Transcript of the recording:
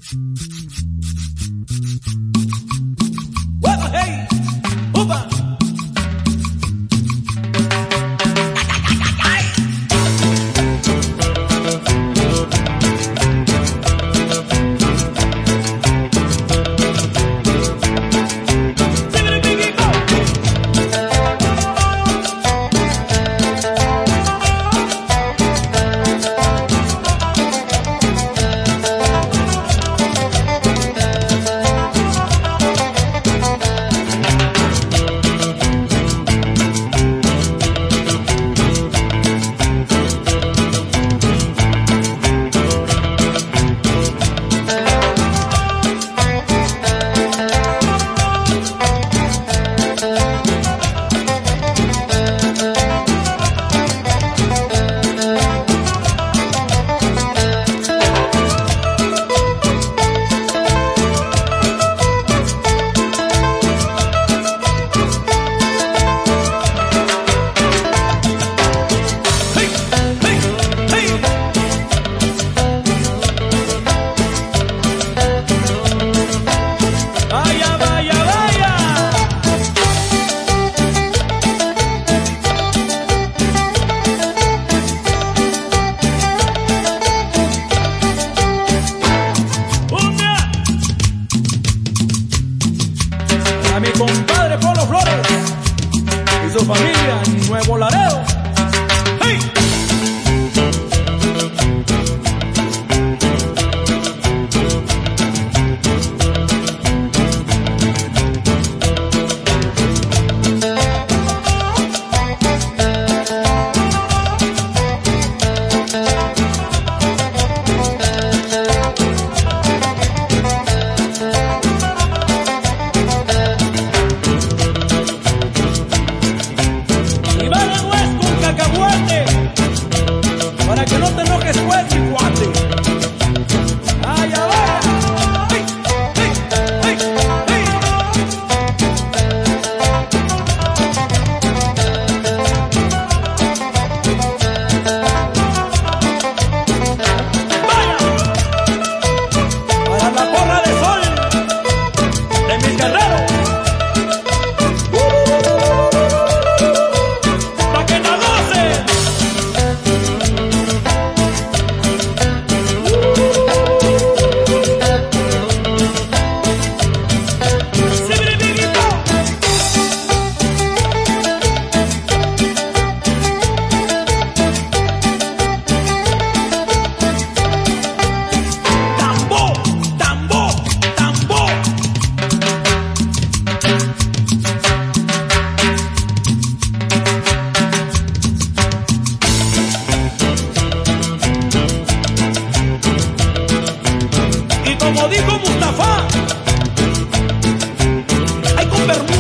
A mi compadre Polo Flores y su familia en Nuevo Laredo. ¡Hey! Para que no te enojes, pues, mi cuate. ¡Ay, ahora! ¡Hey, hey, hey, hey! ¡Vaya! Para la porra de sol de mis guerreros. ¡Pa' que no gocen! Como dijo Mustafa, hay con permiso.